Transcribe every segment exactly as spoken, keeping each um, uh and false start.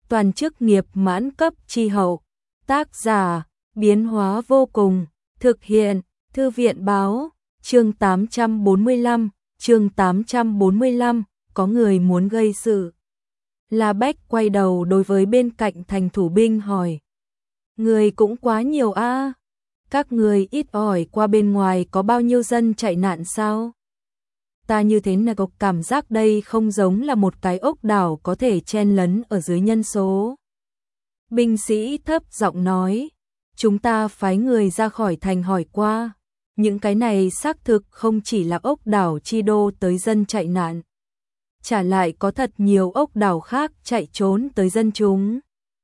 toàn chức nghiệp mãn cấp chi hậu. Tác giả, biến hóa vô cùng, thực hiện, Thư viện báo, chương tám trăm bốn mươi lăm, chương tám trăm bốn mươi lăm, có người muốn gây sự. La Bách quay đầu đối với bên cạnh thành thủ binh hỏi. Người cũng quá nhiều a à? Các người ít ỏi qua bên ngoài có bao nhiêu dân chạy nạn sao? Ta như thế này có cảm giác đây không giống là một cái ốc đảo có thể chen lấn ở dưới nhân số. Binh sĩ thấp giọng nói, chúng ta phái người ra khỏi thành hỏi qua, những cái này xác thực không chỉ là ốc đảo Chi Đô tới dân chạy nạn. Trả lại có thật nhiều ốc đảo khác chạy trốn tới dân chúng.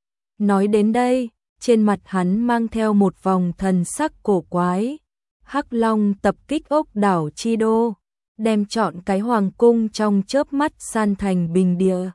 Nói đến đây, trên mặt hắn mang theo một vòng thần sắc cổ quái. Hắc Long tập kích ốc đảo Chi Đô, đem trọn cái hoàng cung trong chớp mắt san thành bình địa.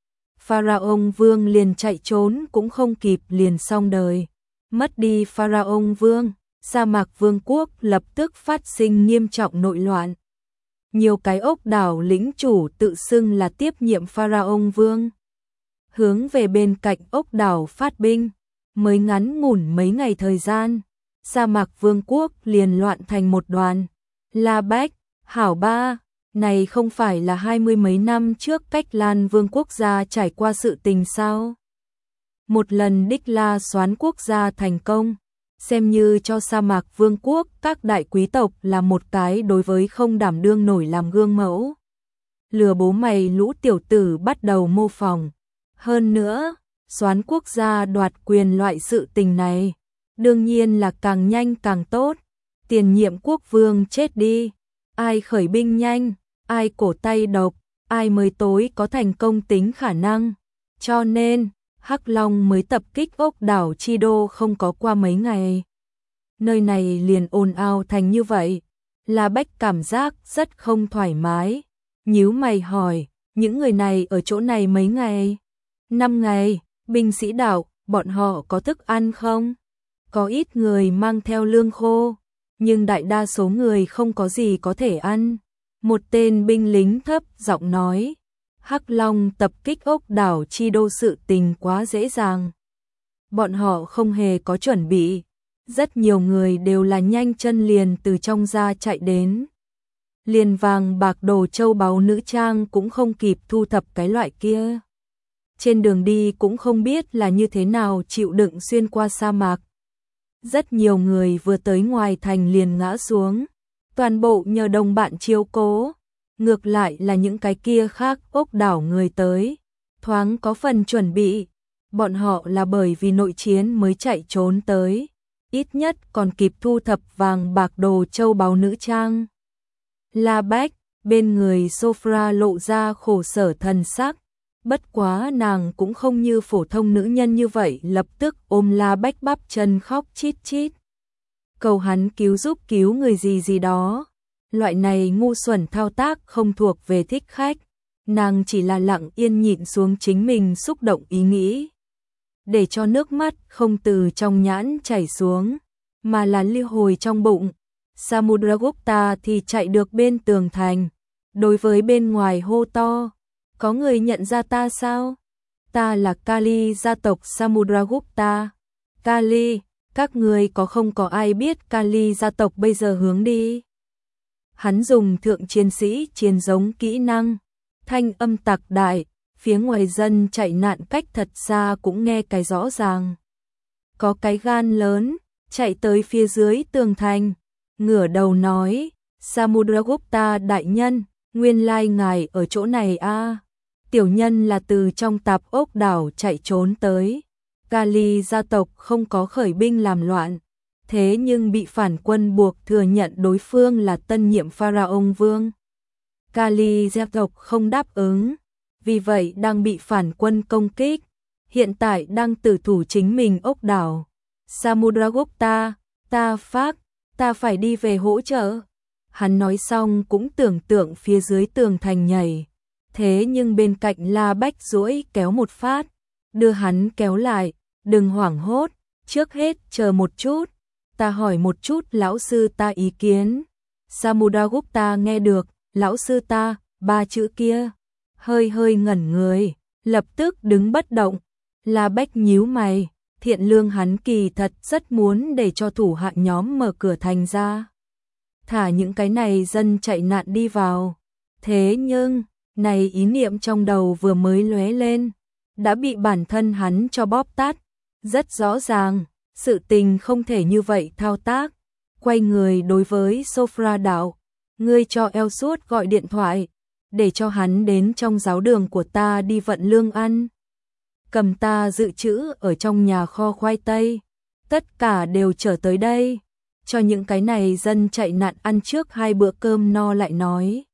Pharaon Vương liền chạy trốn cũng không kịp liền xong đời. Mất đi Pharaon Vương, sa mạc vương quốc lập tức phát sinh nghiêm trọng nội loạn. Nhiều cái ốc đảo lĩnh chủ tự xưng là tiếp nhiệm Pharaon Vương. Hướng về bên cạnh ốc đảo phát binh, mới ngắn ngủn mấy ngày thời gian, sa mạc vương quốc liền loạn thành một đoàn. La Bách, hảo ba, này không phải là hai mươi mấy năm trước Cách Lan Vương quốc gia trải qua sự tình sao? Một lần Đích La soán quốc gia thành công, xem như cho sa mạc vương quốc các đại quý tộc là một cái đối với không đảm đương nổi làm gương mẫu. Lừa bố mày lũ tiểu tử bắt đầu mô phỏng. Hơn nữa, soán quốc gia đoạt quyền loại sự tình này, đương nhiên là càng nhanh càng tốt. Tiền nhiệm quốc vương chết đi, ai khởi binh nhanh, ai cổ tay độc, ai mới tối có thành công tính khả năng. Cho nên, Hắc Long mới tập kích ốc đảo Chi Đô không có qua mấy ngày. Nơi này liền ồn ào thành như vậy. La Bách cảm giác rất không thoải mái. Nhíu mày hỏi, những người này ở chỗ này mấy ngày? Năm ngày, binh sĩ đảo, bọn họ có thức ăn không? Có ít người mang theo lương khô, nhưng đại đa số người không có gì có thể ăn. Một tên binh lính thấp giọng nói, Hắc Long tập kích ốc đảo Chi Đô sự tình quá dễ dàng. Bọn họ không hề có chuẩn bị. Rất nhiều người đều là nhanh chân liền từ trong ra chạy đến. Liền vàng bạc đồ châu báu nữ trang cũng không kịp thu thập cái loại kia. Trên đường đi cũng không biết là như thế nào chịu đựng xuyên qua sa mạc. Rất nhiều người vừa tới ngoài thành liền ngã xuống. Toàn bộ nhờ đồng bạn chiếu cố. Ngược lại là những cái kia khác ốc đảo người tới. Thoáng có phần chuẩn bị. Bọn họ là bởi vì nội chiến mới chạy trốn tới. Ít nhất còn kịp thu thập vàng bạc đồ châu báu nữ trang. La Bách, bên người Sophra lộ ra khổ sở thần sắc. Bất quá nàng cũng không như phổ thông nữ nhân như vậy lập tức ôm La Bách bắp chân khóc chít chít. Cầu hắn cứu giúp cứu người gì gì đó. Loại này ngu xuẩn thao tác không thuộc về thích khách. Nàng chỉ là lặng yên nhịn xuống chính mình xúc động ý nghĩ. Để cho nước mắt không từ trong nhãn chảy xuống, mà là lưu hồi trong bụng. Samudragupta thì chạy được bên tường thành. Đối với bên ngoài hô to. Có người nhận ra ta sao? Ta là Kali gia tộc Samudragupta. Kali, các người có không có ai biết Kali gia tộc bây giờ hướng đi? Hắn dùng thượng chiến sĩ chiến giống kỹ năng. Thanh âm tạc đại, phía ngoài dân chạy nạn cách thật xa cũng nghe cái rõ ràng. Có cái gan lớn, chạy tới phía dưới tường thành. Ngửa đầu nói, Samudragupta đại nhân, nguyên lai ngài ở chỗ này a à. Tiểu nhân là từ trong tạp ốc đảo chạy trốn tới. Kali gia tộc không có khởi binh làm loạn. Thế nhưng bị phản quân buộc thừa nhận đối phương là tân nhiệm Pharaon Vương. Kali gia tộc không đáp ứng. Vì vậy đang bị phản quân công kích. Hiện tại đang tử thủ chính mình ốc đảo. Samudragupta, ta phát, ta phải đi về hỗ trợ. Hắn nói xong cũng tưởng tượng phía dưới tường thành nhảy. Thế nhưng bên cạnh La Bách duỗi kéo một phát. Đưa hắn kéo lại, đừng hoảng hốt, trước hết chờ một chút. Ta hỏi một chút lão sư ta ý kiến. Samudragupta nghe được, lão sư ta, ba chữ kia. Hơi hơi ngẩn người, lập tức đứng bất động. La Bách nhíu mày, thiện lương hắn kỳ thật rất muốn để cho thủ hạ nhóm mở cửa thành ra. Thả những cái này dân chạy nạn đi vào. Thế nhưng, này ý niệm trong đầu vừa mới lóe lên, đã bị bản thân hắn cho bóp tát. Rất rõ ràng, sự tình không thể như vậy thao tác. Quay người đối với Sophra đạo, ngươi cho Elsuốt gọi điện thoại, để cho hắn đến trong giáo đường của ta đi vận lương ăn. Cầm ta dự trữ ở trong nhà kho khoai tây, tất cả đều trở tới đây, cho những cái này dân chạy nạn ăn trước hai bữa cơm no lại nói.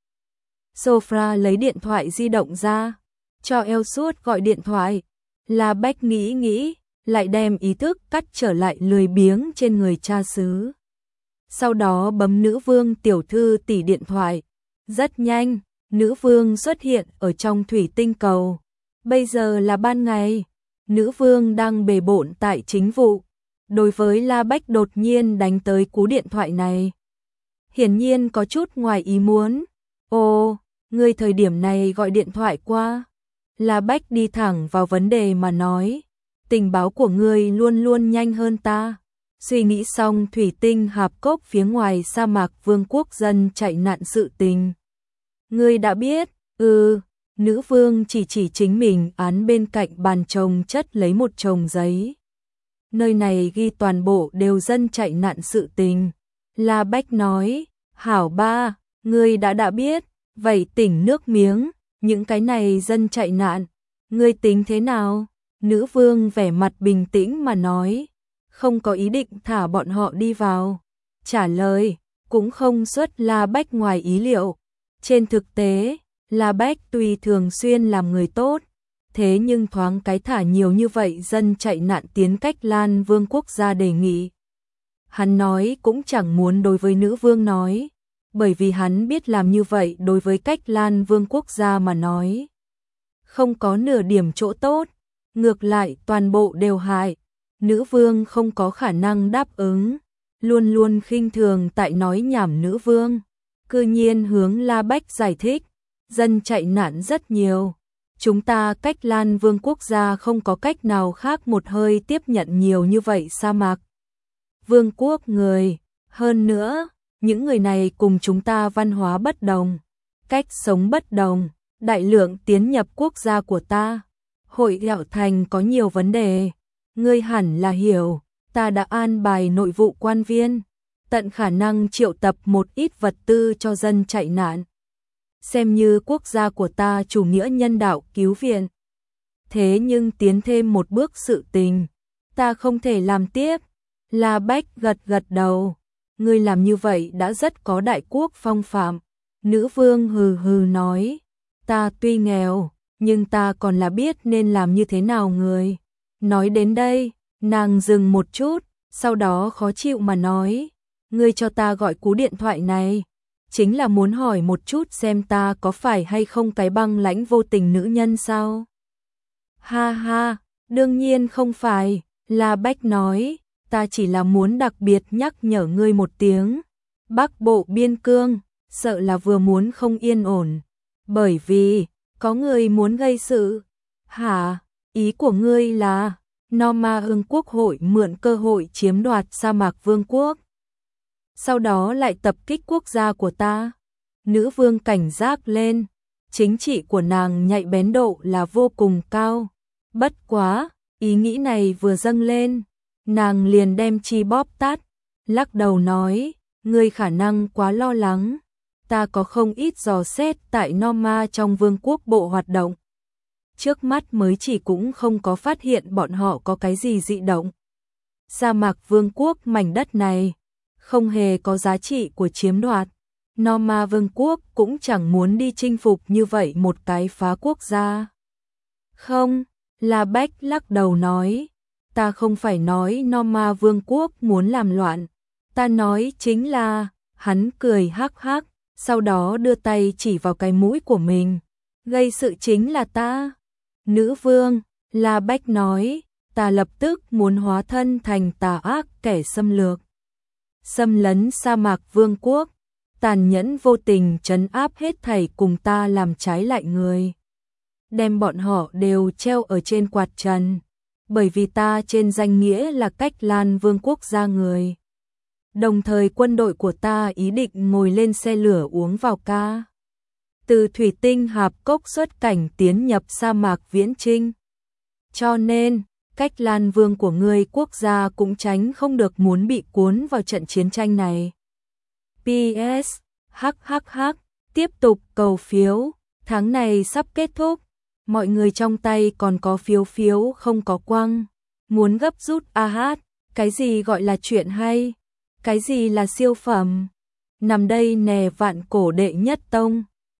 Sophra lấy điện thoại di động ra, cho Elsuốt gọi điện thoại. La Bách nghĩ nghĩ, lại đem ý thức cắt trở lại lười biếng trên người cha xứ. Sau đó bấm nữ vương tiểu thư tỷ điện thoại. Rất nhanh, nữ vương xuất hiện ở trong thủy tinh cầu. Bây giờ là ban ngày, nữ vương đang bề bộn tại chính vụ. Đối với La Bách đột nhiên đánh tới cú điện thoại này, hiển nhiên có chút ngoài ý muốn. Ồ, ngươi thời điểm này gọi điện thoại qua. La Bách đi thẳng vào vấn đề mà nói, tình báo của ngươi luôn luôn nhanh hơn ta. Suy nghĩ xong thủy tinh hạp cốc phía ngoài sa mạc vương quốc dân chạy nạn sự tình. Ngươi đã biết, ừ, nữ vương chỉ chỉ chính mình án bên cạnh bàn chồng chất lấy một chồng giấy. Nơi này ghi toàn bộ đều dân chạy nạn sự tình. La Bách nói, hảo ba, ngươi đã đã biết, vậy tỉnh nước miếng, những cái này dân chạy nạn, ngươi tính thế nào? Nữ vương vẻ mặt bình tĩnh mà nói, không có ý định thả bọn họ đi vào. Trả lời, cũng không xuất La Bách ngoài ý liệu. Trên thực tế, La Bách tuy thường xuyên làm người tốt, thế nhưng thoáng cái thả nhiều như vậy dân chạy nạn tiến cách Lan Vương quốc gia đề nghị. Hắn nói cũng chẳng muốn đối với nữ vương nói, bởi vì hắn biết làm như vậy đối với cách Lan Vương quốc gia mà nói. Không có nửa điểm chỗ tốt, ngược lại toàn bộ đều hại. Nữ vương không có khả năng đáp ứng, luôn luôn khinh thường tại nói nhảm nữ vương. Cư nhiên hướng La Bách giải thích, dân chạy nạn rất nhiều. Chúng ta cách Lan Vương quốc gia không có cách nào khác một hơi tiếp nhận nhiều như vậy sa mạc vương quốc người. Hơn nữa, những người này cùng chúng ta văn hóa bất đồng, cách sống bất đồng, đại lượng tiến nhập quốc gia của ta. Hội Gạo Thành có nhiều vấn đề, ngươi hẳn là hiểu, ta đã an bài nội vụ quan viên, tận khả năng triệu tập một ít vật tư cho dân chạy nạn. Xem như quốc gia của ta chủ nghĩa nhân đạo cứu viện. Thế nhưng tiến thêm một bước sự tình, ta không thể làm tiếp. La Bách gật gật đầu, ngươi làm như vậy đã rất có đại quốc phong phạm. Nữ vương hừ hừ nói, ta tuy nghèo, nhưng ta còn là biết nên làm như thế nào người. Nói đến đây, nàng dừng một chút, sau đó khó chịu mà nói, ngươi cho ta gọi cú điện thoại này, chính là muốn hỏi một chút xem ta có phải hay không cái băng lãnh vô tình nữ nhân sao? Ha ha, đương nhiên không phải, La Bách nói, ta chỉ là muốn đặc biệt nhắc nhở ngươi một tiếng. Bắc bộ biên cương, sợ là vừa muốn không yên ổn, bởi vì có người muốn gây sự. Hả? Ý của ngươi là Norma Ưng Quốc hội mượn cơ hội chiếm đoạt sa mạc vương quốc, sau đó lại tập kích quốc gia của ta. Nữ vương cảnh giác lên, chính trị của nàng nhạy bén độ là vô cùng cao. Bất quá, ý nghĩ này vừa dâng lên, nàng liền đem chi bóp tát, lắc đầu nói, ngươi khả năng quá lo lắng, ta có không ít dò xét tại Norma trong vương quốc bộ hoạt động. Trước mắt mới chỉ cũng không có phát hiện bọn họ có cái gì dị động. Sa mạc vương quốc mảnh đất này không hề có giá trị của chiếm đoạt. Norma vương quốc cũng chẳng muốn đi chinh phục như vậy một cái phá quốc gia. Không, La Bách lắc đầu nói, ta không phải nói Norma vương quốc muốn làm loạn, ta nói chính là, hắn cười hắc hắc, sau đó đưa tay chỉ vào cái mũi của mình, gây sự chính là ta. Nữ vương, La Bách nói, ta lập tức muốn hóa thân thành tà ác kẻ xâm lược, xâm lấn sa mạc vương quốc, tàn nhẫn vô tình trấn áp hết thảy cùng ta làm trái lại người, đem bọn họ đều treo ở trên quạt trần. bởi vì ta trên danh nghĩa là Cách Lan Vương quốc gia người. Đồng thời quân đội của ta ý định ngồi lên xe lửa uống vào ca. Từ thủy tinh hạp cốc xuất cảnh tiến nhập sa mạc viễn trinh. Cho nên, Cách Lan Vương của ngươi quốc gia cũng tránh không được muốn bị cuốn vào trận chiến tranh này. pê ét hắc hắc hắc, tiếp tục cầu phiếu, tháng này sắp kết thúc, mọi người trong tay còn có phiếu phiếu không có quăng, muốn gấp rút a hát, cái gì gọi là chuyện hay, cái gì là siêu phẩm, nằm đây nè vạn cổ đệ nhất tông.